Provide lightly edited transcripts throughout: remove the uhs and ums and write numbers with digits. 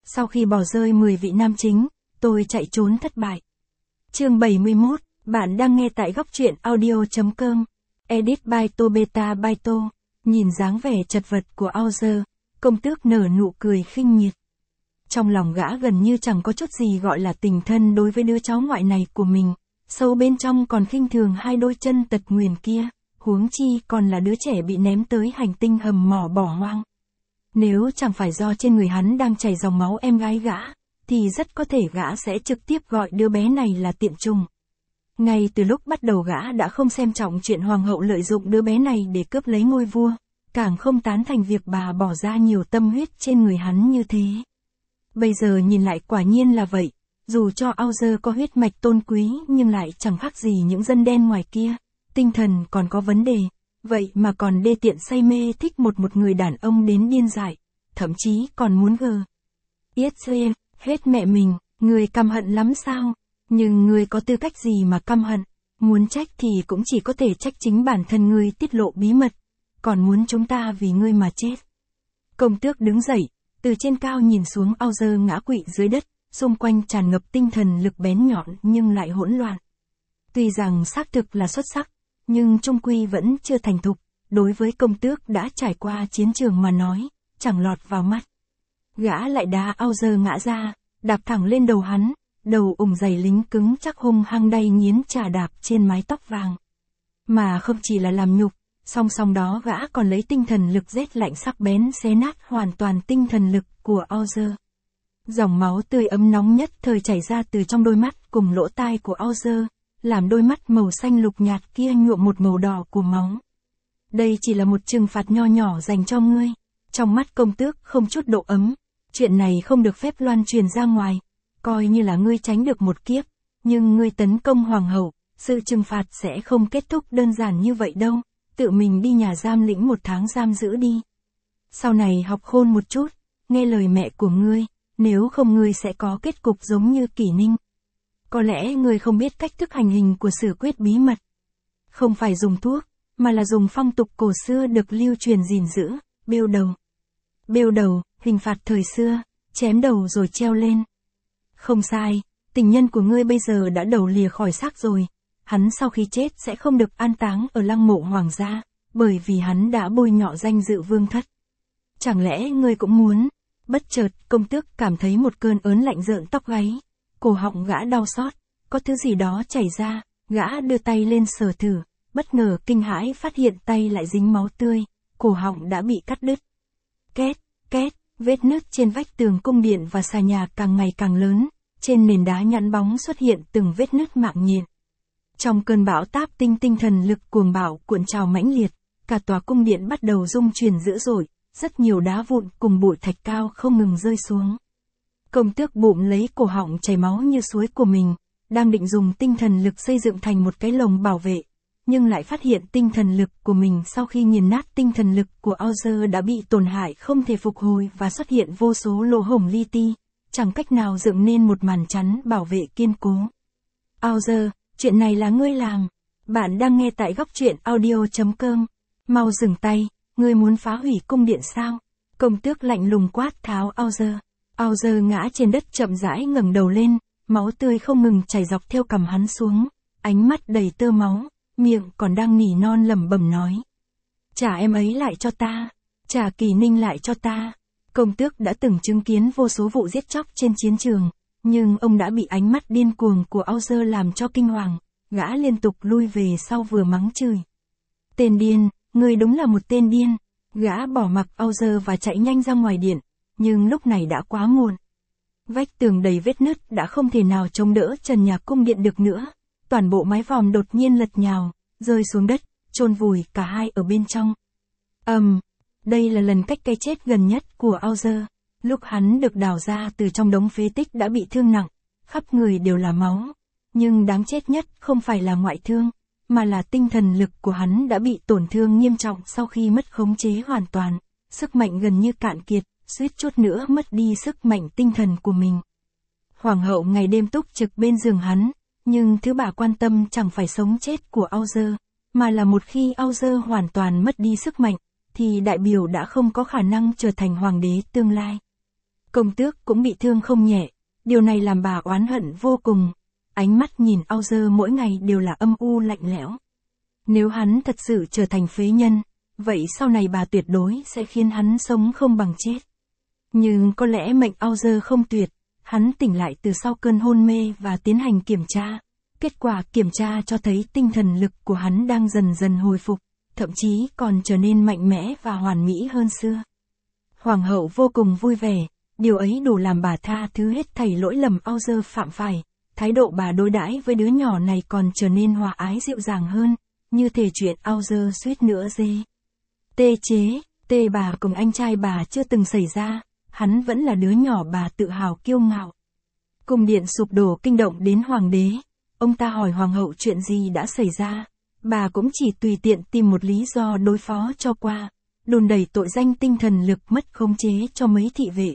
Sau khi bỏ rơi 10 vị nam chính, tôi chạy trốn thất bại. Chương 71, bạn đang nghe tại góc truyện audio.com. Edit by Tobeta by To. Nhìn dáng vẻ chật vật của Auser, công tước nở nụ cười khinh miệt. Trong lòng gã gần như chẳng có chút gì gọi là tình thân đối với đứa cháu ngoại này của mình, sâu bên trong còn khinh thường hai đôi chân tật nguyền kia, huống chi còn là đứa trẻ bị ném tới hành tinh hầm mỏ bỏ hoang. Nếu chẳng phải do trên người hắn đang chảy dòng máu em gái gã, thì rất có thể gã sẽ trực tiếp gọi đứa bé này là tiện trùng. Ngay từ lúc bắt đầu gã đã không xem trọng chuyện hoàng hậu lợi dụng đứa bé này để cướp lấy ngôi vua, càng không tán thành việc bà bỏ ra nhiều tâm huyết trên người hắn như thế. Bây giờ nhìn lại quả nhiên là vậy, dù cho Auser có huyết mạch tôn quý nhưng lại chẳng khác gì những dân đen ngoài kia, tinh thần còn có vấn đề, vậy mà còn đê tiện say mê thích một người đàn ông đến điên dại, thậm chí còn muốn Yết hết mẹ mình, người căm hận lắm sao? Nhưng ngươi có tư cách gì mà căm hận? Muốn trách thì cũng chỉ có thể trách chính bản thân ngươi tiết lộ bí mật, còn muốn chúng ta vì ngươi mà chết. Công tước đứng dậy, từ trên cao nhìn xuống Auser ngã quỵ dưới đất, xung quanh tràn ngập tinh thần lực bén nhọn nhưng lại hỗn loạn. Tuy rằng xác thực là xuất sắc, nhưng trung quy vẫn chưa thành thục, đối với công tước đã trải qua chiến trường mà nói, chẳng lọt vào mắt. Gã lại đá Auser ngã ra, đạp thẳng lên đầu hắn, đầu giày lính cứng chắc hung hăng đay nghiến chà đạp trên mái tóc vàng. Mà không chỉ là làm nhục, song song đó gã còn lấy tinh thần lực rét lạnh sắc bén xé nát hoàn toàn tinh thần lực của Auser. Dòng máu tươi ấm nóng nhất thời chảy ra từ trong đôi mắt cùng lỗ tai của Auser, làm đôi mắt màu xanh lục nhạt kia nhuộm một màu đỏ của máu. Đây chỉ là một trừng phạt nho nhỏ dành cho ngươi. Trong mắt công tước không chút độ ấm, chuyện này không được phép loan truyền ra ngoài. Coi như là ngươi tránh được một kiếp, nhưng ngươi tấn công hoàng hậu, sự trừng phạt sẽ không kết thúc đơn giản như vậy đâu, tự mình đi nhà giam lĩnh 1 tháng giam giữ đi. Sau này học khôn một chút, nghe lời mẹ của ngươi, nếu không ngươi sẽ có kết cục giống như Kỷ Ninh. Có lẽ ngươi không biết cách thức hành hình của Sử Quyết bí mật. Không phải dùng thuốc, mà là dùng phong tục cổ xưa được lưu truyền gìn giữ, bêu đầu. Bêu đầu, hình phạt thời xưa, chém đầu rồi treo lên. Không sai, tình nhân của ngươi bây giờ đã đầu lìa khỏi xác rồi, hắn sau khi chết sẽ không được an táng ở lăng mộ hoàng gia, bởi vì hắn đã bôi nhọ danh dự vương thất. Chẳng lẽ ngươi cũng muốn? Bất chợt, công tước cảm thấy một cơn ớn lạnh rợn tóc gáy, cổ họng gã đau xót, có thứ gì đó chảy ra, gã đưa tay lên sờ thử, bất ngờ kinh hãi phát hiện tay lại dính máu tươi, cổ họng đã bị cắt đứt. Két, két, vết nứt trên vách tường cung điện và xà nhà càng ngày càng lớn, trên nền đá nhẵn bóng xuất hiện từng vết nứt mạng nhện. Trong cơn bão táp tinh thần lực cuồng bạo cuộn trào mãnh liệt, cả tòa cung điện bắt đầu rung chuyển dữ dội, rất nhiều đá vụn cùng bụi thạch cao không ngừng rơi xuống. Công tước bụm lấy cổ họng chảy máu như suối của mình, đang định dùng tinh thần lực xây dựng thành một cái lồng bảo vệ, nhưng lại phát hiện tinh thần lực của mình sau khi nghiền nát tinh thần lực của Auser đã bị tổn hại không thể phục hồi và xuất hiện vô số lỗ hổng li ti, chẳng cách nào dựng nên một màn chắn bảo vệ kiên cố. Auser, chuyện này là ngươi làm. Bạn đang nghe tại góc truyện audio.com. Mau dừng tay, ngươi muốn phá hủy cung điện sao? Công tước lạnh lùng quát tháo Auser. Auser ngã trên đất chậm rãi ngẩng đầu lên, máu tươi không ngừng chảy dọc theo cằm hắn xuống, ánh mắt đầy tơ máu, miệng còn đang nỉ non lẩm bẩm nói. Trả em ấy lại cho ta, trả Kỷ Ninh lại cho ta. Công tước đã từng chứng kiến vô số vụ giết chóc trên chiến trường, nhưng ông đã bị ánh mắt điên cuồng của Auser làm cho kinh hoàng, gã liên tục lui về sau vừa mắng chửi. Tên điên, ngươi đúng là một tên điên. Gã bỏ mặc Auser và chạy nhanh ra ngoài điện, nhưng lúc này đã quá muộn. Vách tường đầy vết nứt đã không thể nào chống đỡ trần nhà cung điện được nữa, toàn bộ mái vòm đột nhiên lật nhào, rơi xuống đất, chôn vùi cả hai ở bên trong. Đây là lần cách cái chết gần nhất của Auser. Lúc hắn được đào ra từ trong đống phế tích đã bị thương nặng, khắp người đều là máu. Nhưng đáng chết nhất không phải là ngoại thương, mà là tinh thần lực của hắn đã bị tổn thương nghiêm trọng sau khi mất khống chế hoàn toàn, sức mạnh gần như cạn kiệt, suýt chút nữa mất đi sức mạnh tinh thần của mình. Hoàng hậu ngày đêm túc trực bên giường hắn, nhưng thứ bà quan tâm chẳng phải sống chết của Auser, mà là một khi Auser hoàn toàn mất đi sức mạnh, thì đại biểu đã không có khả năng trở thành hoàng đế tương lai. Công tước cũng bị thương không nhẹ, điều này làm bà oán hận vô cùng. Ánh mắt nhìn Auger mỗi ngày đều là âm u lạnh lẽo. Nếu hắn thật sự trở thành phế nhân, vậy sau này bà tuyệt đối sẽ khiến hắn sống không bằng chết. Nhưng có lẽ mệnh Auger không tuyệt, hắn tỉnh lại từ sau cơn hôn mê và tiến hành kiểm tra. Kết quả kiểm tra cho thấy tinh thần lực của hắn đang dần dần hồi phục, thậm chí còn trở nên mạnh mẽ và hoàn mỹ hơn xưa. Hoàng hậu vô cùng vui vẻ, điều ấy đủ làm bà tha thứ hết thảy lỗi lầm Auger phạm phải. Thái độ bà đối đãi với đứa nhỏ này còn trở nên hòa ái dịu dàng hơn, như thể chuyện Auger suýt nữa tê bà cùng anh trai bà chưa từng xảy ra, hắn vẫn là đứa nhỏ bà tự hào kiêu ngạo. Cung điện sụp đổ kinh động đến hoàng đế, ông ta hỏi hoàng hậu chuyện gì đã xảy ra, bà cũng chỉ tùy tiện tìm một lý do đối phó cho qua, đùn đẩy tội danh tinh thần lực mất khống chế cho mấy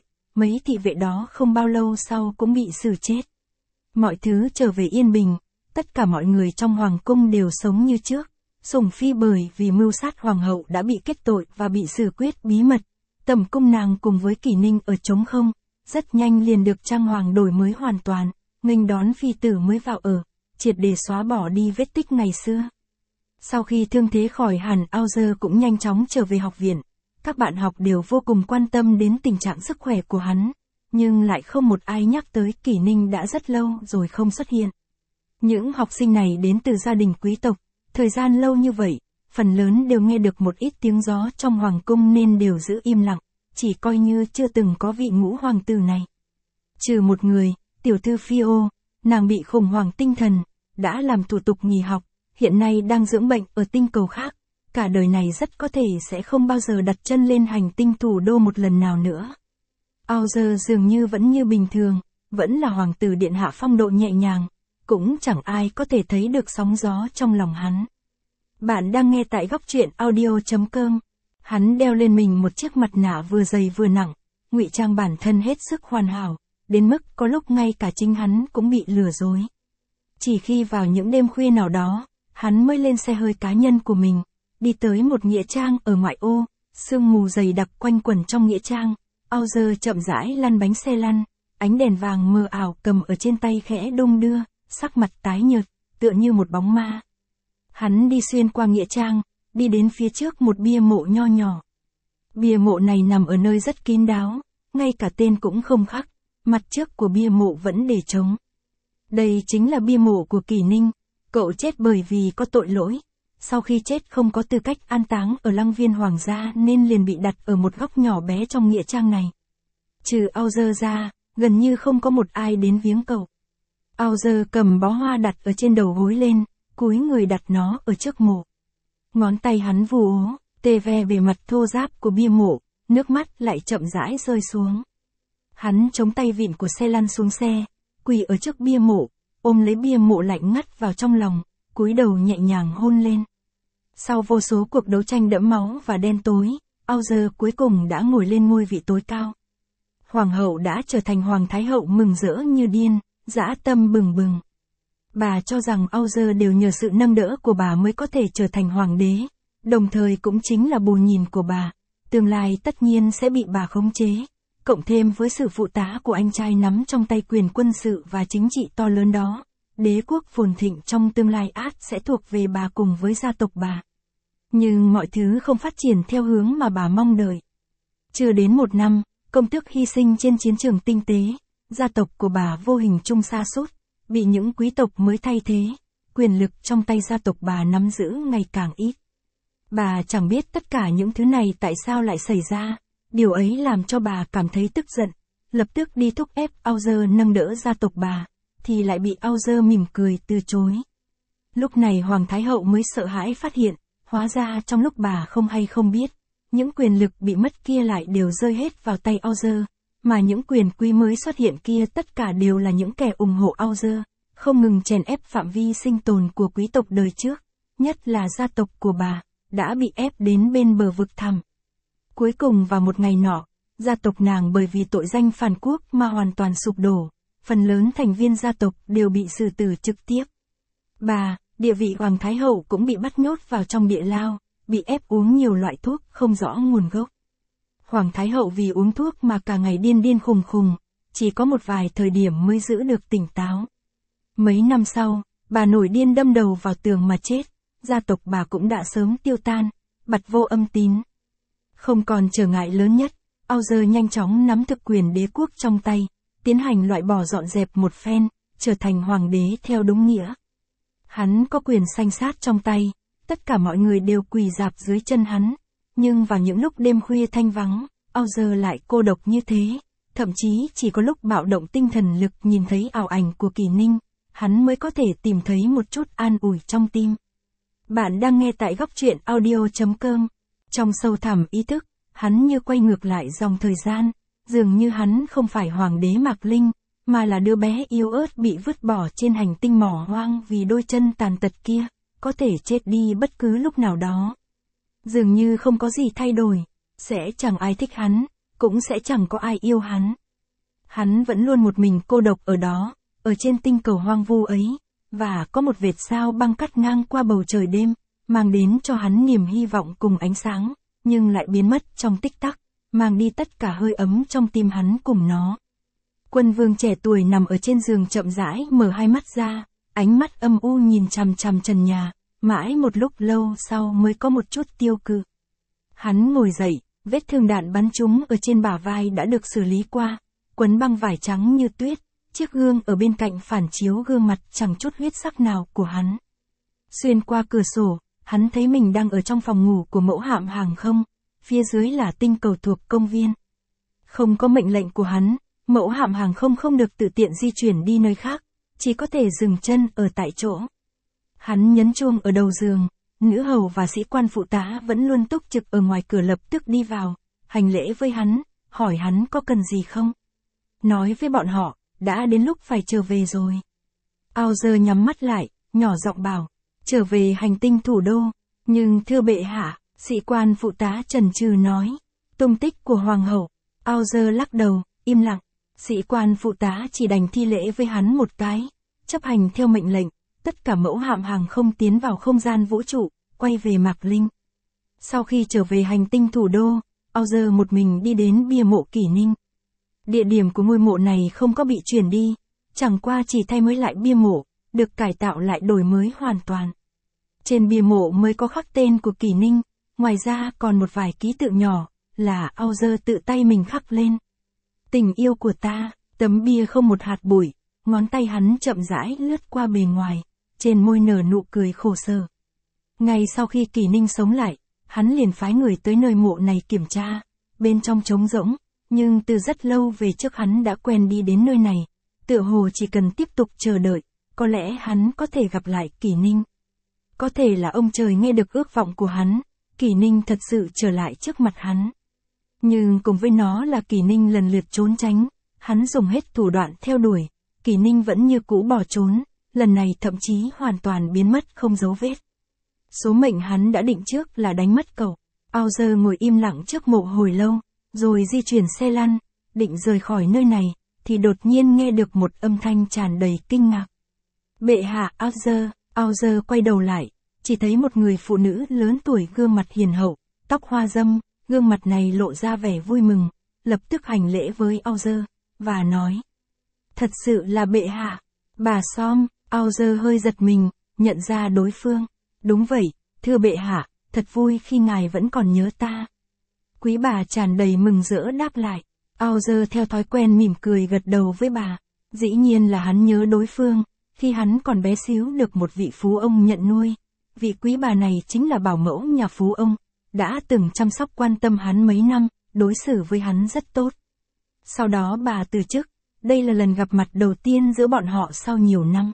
thị vệ đó không bao lâu sau cũng bị xử chết. Mọi thứ trở về yên bình, tất cả mọi người trong hoàng cung đều sống như trước. Sủng Phi bởi vì mưu sát hoàng hậu đã bị kết tội và bị xử quyết bí mật. Tẩm cung nàng cùng với Kỷ Ninh ở trống không, rất nhanh liền được trang hoàng đổi mới hoàn toàn, nghênh đón phi tử mới vào ở, triệt để xóa bỏ đi vết tích ngày xưa. Sau khi thương thế khỏi hẳn, Auger cũng nhanh chóng trở về học viện. Các bạn học đều vô cùng quan tâm đến tình trạng sức khỏe của hắn, nhưng lại không một ai nhắc tới Kỷ Ninh đã rất lâu rồi không xuất hiện. Những học sinh này đến từ gia đình quý tộc, thời gian lâu như vậy, phần lớn đều nghe được một ít tiếng gió trong hoàng cung nên đều giữ im lặng, chỉ coi như chưa từng có vị ngũ hoàng tử này. Trừ một người, tiểu thư Phio, nàng bị khủng hoảng tinh thần, đã làm thủ tục nghỉ học, hiện nay đang dưỡng bệnh ở tinh cầu khác, cả đời này rất có thể sẽ không bao giờ đặt chân lên hành tinh thủ đô một lần nào nữa. Auger dường như vẫn như bình thường, vẫn là hoàng tử điện hạ phong độ nhẹ nhàng, cũng chẳng ai có thể thấy được sóng gió trong lòng hắn. Bạn đang nghe tại góc truyện audio.com. Hắn đeo lên mình một chiếc mặt nạ vừa dày vừa nặng, ngụy trang bản thân hết sức hoàn hảo, đến mức có lúc ngay cả chính hắn cũng bị lừa dối. Chỉ khi vào những đêm khuya nào đó, hắn mới lên xe hơi cá nhân của mình, đi tới một nghĩa trang ở ngoại ô, sương mù dày đặc quanh quẩn trong nghĩa trang. Auger chậm rãi lăn bánh xe lăn, ánh đèn vàng mờ ảo cầm ở trên tay khẽ đung đưa, sắc mặt tái nhợt, tựa như một bóng ma. Hắn đi xuyên qua nghĩa trang, đi đến phía trước một bia mộ nho nhỏ. Bia mộ này nằm ở nơi rất kín đáo, ngay cả tên cũng không khắc, mặt trước của bia mộ vẫn để trống. Đây chính là bia mộ của Kỷ Ninh, cậu chết bởi vì có tội lỗi. Sau khi chết không có tư cách an táng ở lăng viên hoàng gia nên liền bị đặt ở một góc nhỏ bé trong nghĩa trang này. Trừ Auger ra, gần như không có một ai đến viếng cậu. Auger cầm bó hoa đặt ở trên đầu gối lên, cúi người đặt nó ở trước mộ. Ngón tay hắn vù ố, tê ve bề mặt thô ráp của bia mộ, nước mắt lại chậm rãi rơi xuống. Hắn chống tay vịn của xe lăn xuống xe, quỳ ở trước bia mộ, ôm lấy bia mộ lạnh ngắt vào trong lòng, cúi đầu nhẹ nhàng hôn lên. Sau vô số cuộc đấu tranh đẫm máu và đen tối, Auger cuối cùng đã ngồi lên ngôi vị tối cao. Hoàng hậu đã trở thành hoàng thái hậu mừng rỡ như điên, dã tâm bừng bừng. Bà cho rằng Auger đều nhờ sự nâng đỡ của bà mới có thể trở thành hoàng đế, đồng thời cũng chính là bù nhìn của bà, tương lai tất nhiên sẽ bị bà khống chế, cộng thêm với sự phụ tá của anh trai nắm trong tay quyền quân sự và chính trị to lớn đó. Đế quốc phồn thịnh trong tương lai ắt sẽ thuộc về bà cùng với gia tộc bà. Nhưng mọi thứ không phát triển theo hướng mà bà mong đợi. Chưa đến một năm, công tước hy sinh trên chiến trường tinh tế, gia tộc của bà vô hình chung sa sút, bị những quý tộc mới thay thế, quyền lực trong tay gia tộc bà nắm giữ ngày càng ít. Bà chẳng biết tất cả những thứ này tại sao lại xảy ra, điều ấy làm cho bà cảm thấy tức giận, lập tức đi thúc ép Auger nâng đỡ gia tộc bà, thì lại bị Auger mỉm cười từ chối. Lúc này Hoàng Thái Hậu mới sợ hãi phát hiện, hóa ra trong lúc bà không hay không biết, những quyền lực bị mất kia lại đều rơi hết vào tay Auger, mà những quyền quý mới xuất hiện kia tất cả đều là những kẻ ủng hộ Auger, không ngừng chèn ép phạm vi sinh tồn của quý tộc đời trước, nhất là gia tộc của bà, đã bị ép đến bên bờ vực thẳm. Cuối cùng vào một ngày nọ, gia tộc nàng bởi vì tội danh phản quốc mà hoàn toàn sụp đổ, phần lớn thành viên gia tộc đều bị xử tử trực tiếp. Bà, địa vị Hoàng Thái Hậu cũng bị bắt nhốt vào trong địa lao, bị ép uống nhiều loại thuốc không rõ nguồn gốc. Hoàng Thái Hậu vì uống thuốc mà cả ngày điên điên khùng khùng, chỉ có một vài thời điểm mới giữ được tỉnh táo. Mấy năm sau, bà nổi điên đâm đầu vào tường mà chết, gia tộc bà cũng đã sớm tiêu tan, bặt vô âm tín. Không còn trở ngại lớn nhất, Auger nhanh chóng nắm thực quyền đế quốc trong tay, tiến hành loại bỏ dọn dẹp một phen, trở thành hoàng đế theo đúng nghĩa. Hắn có quyền sanh sát trong tay, tất cả mọi người đều quỳ rạp dưới chân hắn, nhưng vào những lúc đêm khuya thanh vắng, Auger lại cô độc như thế, thậm chí chỉ có lúc bạo động tinh thần lực nhìn thấy ảo ảnh của Kỷ Ninh, hắn mới có thể tìm thấy một chút an ủi trong tim. Bạn đang nghe tại góc truyện audio.com. Trong sâu thẳm ý thức, hắn như quay ngược lại dòng thời gian, dường như hắn không phải hoàng đế Mạc Linh, mà là đứa bé yếu ớt bị vứt bỏ trên hành tinh mỏ hoang vì đôi chân tàn tật kia, có thể chết đi bất cứ lúc nào đó. Dường như không có gì thay đổi, sẽ chẳng ai thích hắn, cũng sẽ chẳng có ai yêu hắn. Hắn vẫn luôn một mình cô độc ở đó, ở trên tinh cầu hoang vu ấy, và có một vệt sao băng cắt ngang qua bầu trời đêm, mang đến cho hắn niềm hy vọng cùng ánh sáng, nhưng lại biến mất trong tích tắc, mang đi tất cả hơi ấm trong tim hắn cùng nó. Quân vương trẻ tuổi nằm ở trên giường chậm rãi mở hai mắt ra, ánh mắt âm u nhìn chằm chằm trần nhà, mãi một lúc lâu sau mới có một chút tiêu cự. Hắn ngồi dậy, vết thương đạn bắn trúng ở trên bả vai đã được xử lý qua, quấn băng vải trắng như tuyết, chiếc gương ở bên cạnh phản chiếu gương mặt chẳng chút huyết sắc nào của hắn. Xuyên qua cửa sổ, hắn thấy mình đang ở trong phòng ngủ của mẫu hạm hàng không, phía dưới là tinh cầu thuộc công viên. Không có mệnh lệnh của hắn, mẫu hạm hàng không không được tự tiện di chuyển đi nơi khác, chỉ có thể dừng chân ở tại chỗ. Hắn nhấn chuông ở đầu giường, nữ hầu và sĩ quan phụ tá vẫn luôn túc trực ở ngoài cửa lập tức đi vào, hành lễ với hắn, hỏi hắn có cần gì không. Nói với bọn họ, đã đến lúc phải trở về rồi. Auger nhắm mắt lại, nhỏ giọng bảo, trở về hành tinh thủ đô, nhưng thưa bệ hạ, sĩ quan phụ tá chần chừ nói, tung tích của hoàng hậu. Auger lắc đầu, im lặng, sĩ quan phụ tá chỉ đành thi lễ với hắn một cái, chấp hành theo mệnh lệnh, tất cả mẫu hạm hàng không tiến vào không gian vũ trụ, quay về Mạc Linh. Sau khi trở về hành tinh thủ đô, Auger một mình đi đến bia mộ Kỷ Ninh. Địa điểm của ngôi mộ này không có bị chuyển đi, chẳng qua chỉ thay mới lại bia mộ, được cải tạo lại đổi mới hoàn toàn. Trên bia mộ mới có khắc tên của Kỷ Ninh, ngoài ra còn một vài ký tự nhỏ, là Auger tự tay mình khắc lên. Tình yêu của ta, tấm bia không một hạt bụi, ngón tay hắn chậm rãi lướt qua bề ngoài, trên môi nở nụ cười khổ sở. Ngay sau khi Kỷ Ninh sống lại, hắn liền phái người tới nơi mộ này kiểm tra, bên trong trống rỗng, nhưng từ rất lâu về trước hắn đã quen đi đến nơi này, tựa hồ chỉ cần tiếp tục chờ đợi, có lẽ hắn có thể gặp lại Kỷ Ninh. Có thể là ông trời nghe được ước vọng của hắn, Kỷ Ninh thật sự trở lại trước mặt hắn. Nhưng cùng với nó là Kỷ Ninh lần lượt trốn tránh, hắn dùng hết thủ đoạn theo đuổi, Kỷ Ninh vẫn như cũ bỏ trốn, lần này thậm chí hoàn toàn biến mất không dấu vết. Số mệnh hắn đã định trước là đánh mất cậu. Auger ngồi im lặng trước mộ hồi lâu, rồi di chuyển xe lăn, định rời khỏi nơi này, thì đột nhiên nghe được một âm thanh tràn đầy kinh ngạc. Bệ hạ Auger. Auger quay đầu lại, chỉ thấy một người phụ nữ lớn tuổi gương mặt hiền hậu, tóc hoa dâm, gương mặt này lộ ra vẻ vui mừng, lập tức hành lễ với Auger, và nói. Thật sự là bệ hạ. Bà Som. Auger hơi giật mình, nhận ra đối phương. Đúng vậy, thưa bệ hạ, thật vui khi ngài vẫn còn nhớ ta. Quý bà tràn đầy mừng rỡ đáp lại. Auger theo thói quen mỉm cười gật đầu với bà. Dĩ nhiên là hắn nhớ đối phương, khi hắn còn bé xíu được một vị phú ông nhận nuôi. Vị quý bà này chính là bảo mẫu nhà phú ông, đã từng chăm sóc quan tâm hắn mấy năm, đối xử với hắn rất tốt. Sau đó bà từ chức, đây là lần gặp mặt đầu tiên giữa bọn họ sau nhiều năm.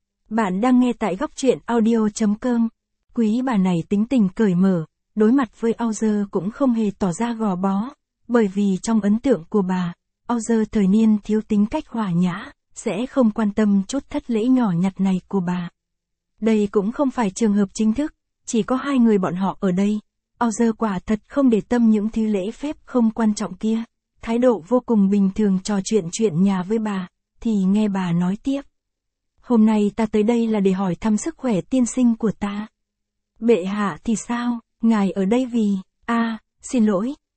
Bạn đang nghe tại góc truyện audio.com. Quý bà này tính tình cởi mở, đối mặt với Auger cũng không hề tỏ ra gò bó, bởi vì trong ấn tượng của bà, Auger thời niên thiếu tính cách hòa nhã, sẽ không quan tâm chút thất lễ nhỏ nhặt này của bà. Đây cũng không phải trường hợp chính thức, chỉ có hai người bọn họ ở đây. Auger quả thật không để tâm những thứ lễ phép không quan trọng kia, thái độ vô cùng bình thường trò chuyện nhà với bà, thì nghe bà nói tiếp. Hôm nay ta tới đây là để hỏi thăm sức khỏe tiên sinh của ta. Bệ hạ thì sao, ngài ở đây vì, xin lỗi,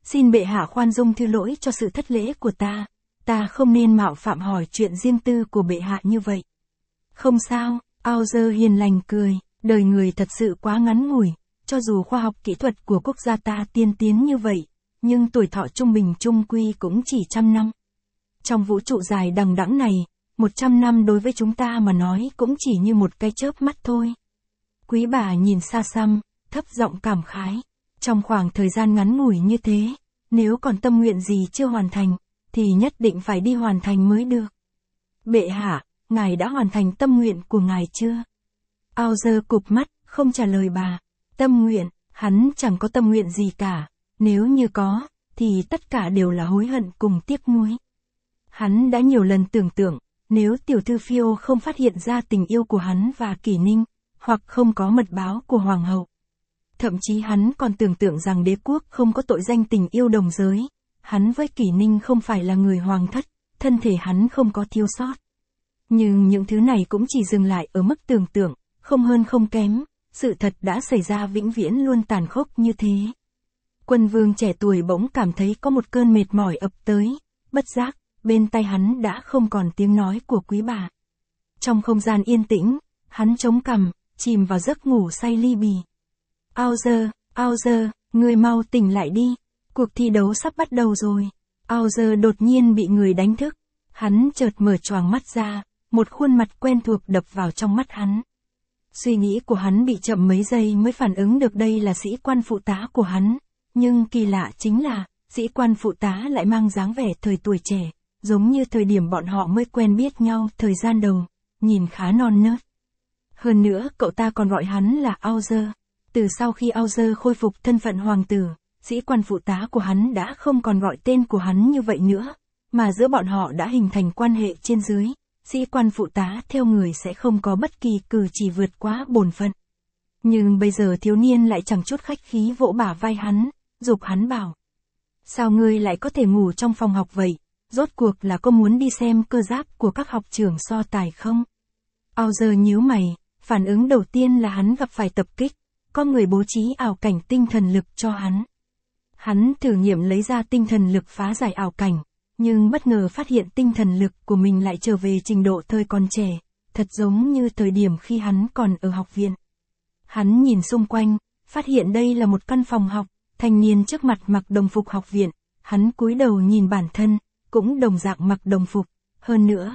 xin bệ hạ khoan dung thứ lỗi cho sự thất lễ của ta không nên mạo phạm hỏi chuyện riêng tư của bệ hạ như vậy. Không sao, Auger hiền lành cười, đời người thật sự quá ngắn ngủi, cho dù khoa học kỹ thuật của quốc gia ta tiên tiến như vậy, nhưng tuổi thọ trung bình chung quy cũng chỉ 100 năm. Trong vũ trụ dài đằng đẵng này, 100 năm đối với chúng ta mà nói cũng chỉ như một cái chớp mắt thôi. Quý bà nhìn xa xăm, thấp giọng cảm khái. Trong khoảng thời gian ngắn ngủi như thế, nếu còn tâm nguyện gì chưa hoàn thành, thì nhất định phải đi hoàn thành mới được. Bệ hạ, ngài đã hoàn thành tâm nguyện của ngài chưa? Auger cụp mắt, không trả lời bà. Tâm nguyện, hắn chẳng có tâm nguyện gì cả, nếu như có, thì tất cả đều là hối hận cùng tiếc nuối. Hắn đã nhiều lần tưởng tượng, nếu tiểu thư Phiêu không phát hiện ra tình yêu của hắn và Kỷ Ninh, hoặc không có mật báo của hoàng hậu. Thậm chí hắn còn tưởng tượng rằng đế quốc không có tội danh tình yêu đồng giới. Hắn với Kỷ Ninh không phải là người hoàng thất, thân thể hắn không có thiếu sót. Nhưng những thứ này cũng chỉ dừng lại ở mức tưởng tượng, không hơn không kém, sự thật đã xảy ra vĩnh viễn luôn tàn khốc như thế. Quân vương trẻ tuổi bỗng cảm thấy có một cơn mệt mỏi ập tới, bất giác, bên tai hắn đã không còn tiếng nói của quý bà. Trong không gian yên tĩnh, hắn chống cằm, chìm vào giấc ngủ say li bì. Auger, ngươi mau tỉnh lại đi, cuộc thi đấu sắp bắt đầu rồi. Auger đột nhiên bị người đánh thức, hắn chợt mở choàng mắt ra, một khuôn mặt quen thuộc đập vào trong mắt hắn. Suy nghĩ của hắn bị chậm mấy giây mới phản ứng được đây là sĩ quan phụ tá của hắn, nhưng kỳ lạ chính là, sĩ quan phụ tá lại mang dáng vẻ thời tuổi trẻ, giống như thời điểm bọn họ mới quen biết nhau thời gian đầu, nhìn khá non nớt. Hơn nữa cậu ta còn gọi hắn là Auger. Từ sau khi Auger khôi phục thân phận hoàng tử, sĩ quan phụ tá của hắn đã không còn gọi tên của hắn như vậy nữa, mà giữa bọn họ đã hình thành quan hệ trên dưới. Sĩ quan phụ tá theo người sẽ không có bất kỳ cử chỉ vượt quá bổn phận. Nhưng bây giờ thiếu niên lại chẳng chút khách khí vỗ bả vai hắn, giục hắn bảo. Sao ngươi lại có thể ngủ trong phòng học vậy? Rốt cuộc là có muốn đi xem cơ giáp của các học trưởng so tài không? Auger nhíu mày, phản ứng đầu tiên là hắn gặp phải tập kích, có người bố trí ảo cảnh tinh thần lực cho hắn. Hắn thử nghiệm lấy ra tinh thần lực phá giải ảo cảnh, nhưng bất ngờ phát hiện tinh thần lực của mình lại trở về trình độ thời còn trẻ, thật giống như thời điểm khi hắn còn ở học viện. Hắn nhìn xung quanh, phát hiện đây là một căn phòng học, thanh niên trước mặt mặc đồng phục học viện, hắn cúi đầu nhìn bản thân, cũng đồng dạng mặc đồng phục, hơn nữa.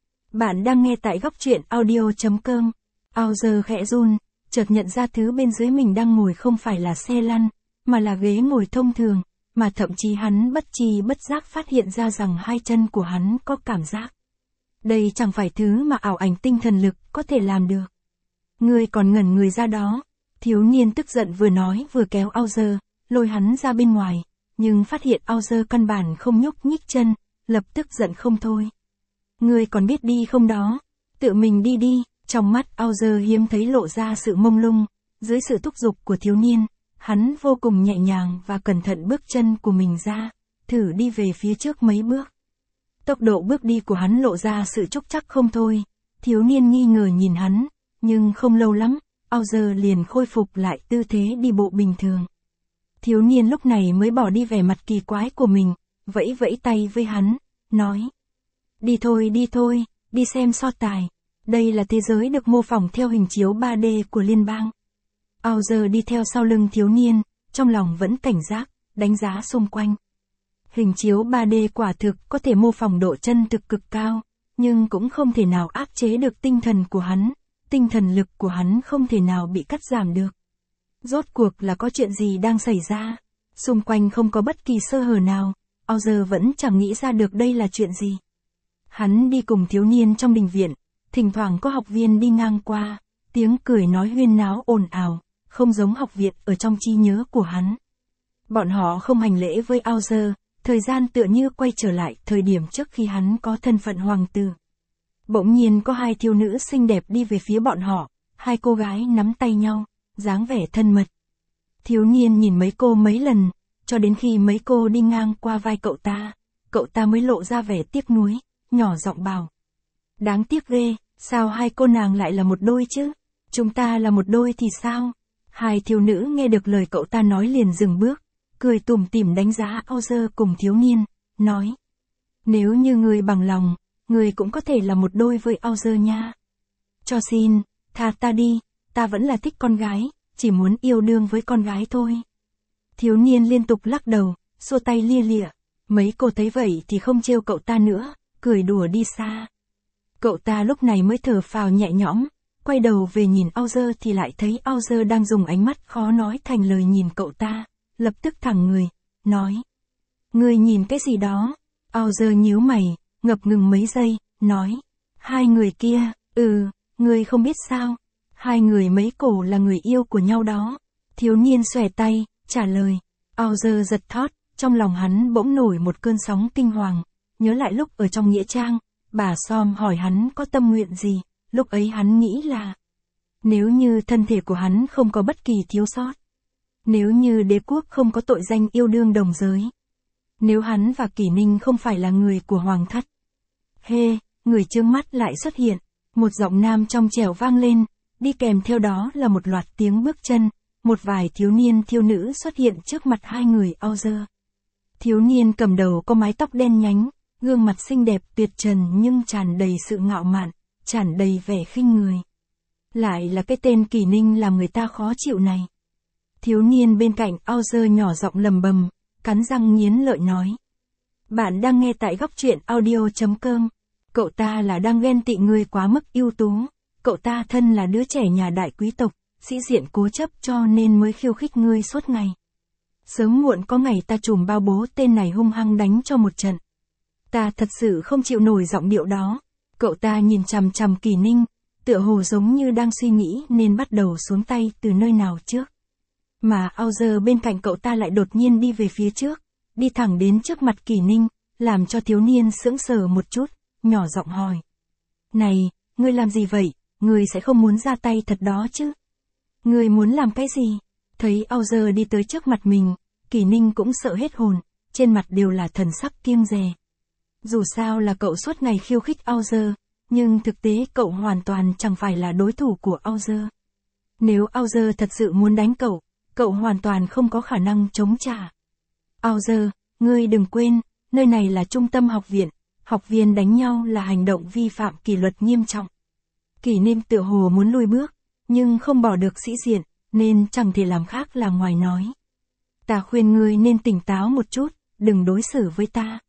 Bạn đang nghe tại góc truyện audio.com. Auger khẽ run, chợt nhận ra thứ bên dưới mình đang ngồi không phải là xe lăn, mà là ghế ngồi thông thường, mà thậm chí hắn bất tri bất giác phát hiện ra rằng hai chân của hắn có cảm giác. Đây chẳng phải thứ mà ảo ảnh tinh thần lực có thể làm được. Ngươi còn ngẩn người ra đó. Thiếu niên tức giận vừa nói vừa kéo Auger, lôi hắn ra bên ngoài, nhưng phát hiện Auger căn bản không nhúc nhích chân, lập tức giận không thôi. Ngươi còn biết đi không đó? Tự mình đi đi. Trong mắt Auger hiếm thấy lộ ra sự mông lung, dưới sự thúc giục của thiếu niên, hắn vô cùng nhẹ nhàng và cẩn thận bước chân của mình ra, thử đi về phía trước mấy bước. Tốc độ bước đi của hắn lộ ra sự trúc chắc không thôi, thiếu niên nghi ngờ nhìn hắn, nhưng không lâu lắm, Auger liền khôi phục lại tư thế đi bộ bình thường. Thiếu niên lúc này mới bỏ đi vẻ mặt kỳ quái của mình, vẫy vẫy tay với hắn, nói. Đi thôi, đi xem so tài. Đây là thế giới được mô phỏng theo hình chiếu 3D của liên bang. Auger đi theo sau lưng thiếu niên, trong lòng vẫn cảnh giác, đánh giá xung quanh. Hình chiếu 3D quả thực có thể mô phỏng độ chân thực cực cao, nhưng cũng không thể nào áp chế được tinh thần của hắn, tinh thần lực của hắn không thể nào bị cắt giảm được. Rốt cuộc là có chuyện gì đang xảy ra? Xung quanh không có bất kỳ sơ hở nào, Auger vẫn chẳng nghĩ ra được đây là chuyện gì. Hắn đi cùng thiếu niên trong đình viện, thỉnh thoảng có học viên đi ngang qua, tiếng cười nói huyên náo ồn ào, không giống học viện ở trong trí nhớ của hắn. Bọn họ không hành lễ với Auger, thời gian tựa như quay trở lại thời điểm trước khi hắn có thân phận hoàng tử. Bỗng nhiên có hai thiếu nữ xinh đẹp đi về phía bọn họ, hai cô gái nắm tay nhau, dáng vẻ thân mật. Thiếu niên nhìn mấy cô mấy lần, cho đến khi mấy cô đi ngang qua vai cậu ta mới lộ ra vẻ tiếc nuối, nhỏ giọng bảo. Đáng tiếc ghê, sao hai cô nàng lại là một đôi chứ? Chúng ta là một đôi thì sao? Hai thiếu nữ nghe được lời cậu ta nói liền dừng bước, cười tủm tỉm đánh giá Auger cùng thiếu niên, nói. Nếu như ngươi bằng lòng, ngươi cũng có thể là một đôi với Auger nha. Cho xin, tha ta đi, ta vẫn là thích con gái, chỉ muốn yêu đương với con gái thôi. Thiếu niên liên tục lắc đầu, xua tay lia lịa. Mấy cô thấy vậy thì không trêu cậu ta nữa, cười đùa đi xa. Cậu ta lúc này mới thở phào nhẹ nhõm, quay đầu về nhìn Auger thì lại thấy Auger đang dùng ánh mắt khó nói thành lời nhìn cậu ta, lập tức thẳng người, nói. Ngươi nhìn cái gì đó? Auger nhíu mày, ngập ngừng mấy giây, nói. Hai người kia, ngươi không biết sao? Hai người mấy cổ là người yêu của nhau đó. Thiếu niên xòe tay, trả lời. Auger giật thót, trong lòng hắn bỗng nổi một cơn sóng kinh hoàng, nhớ lại lúc ở trong nghĩa trang, bà Som hỏi hắn có tâm nguyện gì, lúc ấy hắn nghĩ là nếu như thân thể của hắn không có bất kỳ thiếu sót, nếu như đế quốc không có tội danh yêu đương đồng giới, nếu hắn và Kỷ Ninh không phải là người của hoàng thất. Người trước mắt lại xuất hiện, một giọng nam trong trẻo vang lên, đi kèm theo đó là một loạt tiếng bước chân, một vài thiếu niên thiếu nữ xuất hiện trước mặt hai người Auger. Thiếu niên cầm đầu có mái tóc đen nhánh, gương mặt xinh đẹp tuyệt trần nhưng tràn đầy sự ngạo mạn, tràn đầy vẻ khinh người. Lại là cái tên Kỷ Ninh làm người ta khó chịu này. Thiếu niên bên cạnh Auger nhỏ giọng lầm bầm, cắn răng nghiến lợi nói. Bạn đang nghe tại góc truyện audio.com. Cậu ta là đang ghen tị người quá mức ưu tú. Cậu ta thân là đứa trẻ nhà đại quý tộc, sĩ diện cố chấp cho nên mới khiêu khích ngươi suốt ngày. Sớm muộn có ngày ta trùm bao bố tên này hung hăng đánh cho một trận. Ta thật sự không chịu nổi giọng điệu đó. Cậu ta nhìn chằm chằm Kỷ Ninh, tựa hồ giống như đang suy nghĩ nên bắt đầu xuống tay từ nơi nào trước. Mà Auger bên cạnh cậu ta lại đột nhiên đi về phía trước, đi thẳng đến trước mặt Kỷ Ninh, làm cho thiếu niên sững sờ một chút, nhỏ giọng hỏi. Này, ngươi làm gì vậy, ngươi sẽ không muốn ra tay thật đó chứ? Ngươi muốn làm cái gì? Thấy Auger đi tới trước mặt mình, Kỷ Ninh cũng sợ hết hồn, trên mặt đều là thần sắc kiêng dè. Dù sao là cậu suốt ngày khiêu khích Auger, nhưng thực tế cậu hoàn toàn chẳng phải là đối thủ của Auger. Nếu Auger thật sự muốn đánh cậu, cậu hoàn toàn không có khả năng chống trả. Auger, ngươi đừng quên, nơi này là trung tâm học viện, học viên đánh nhau là hành động vi phạm kỷ luật nghiêm trọng. Kỷ Ninh tựa hồ muốn lùi bước, nhưng không bỏ được sĩ diện, nên chẳng thể làm khác là ngoài nói. Ta khuyên ngươi nên tỉnh táo một chút, đừng đối xử với ta.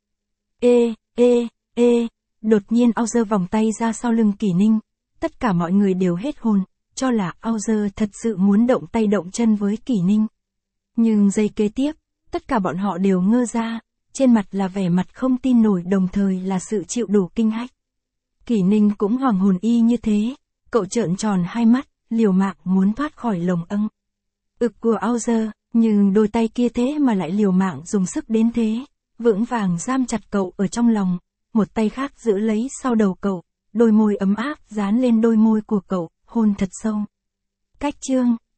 Đột nhiên Auger vòng tay ra sau lưng Kỷ Ninh, tất cả mọi người đều hết hồn, cho là Auger thật sự muốn động tay động chân với Kỷ Ninh. Nhưng giây kế tiếp, tất cả bọn họ đều ngơ ra, trên mặt là vẻ mặt không tin nổi đồng thời là sự chịu đủ kinh hách. Kỷ Ninh cũng hoảng hồn y như thế, cậu trợn tròn hai mắt, liều mạng muốn thoát khỏi lồng âng ực của Auger, nhưng đôi tay kia thế mà lại liều mạng dùng sức đến thế, vững vàng giam chặt cậu ở trong lòng, một tay khác giữ lấy sau đầu cậu, đôi môi ấm áp dán lên đôi môi của cậu, hôn thật sâu. Cách chương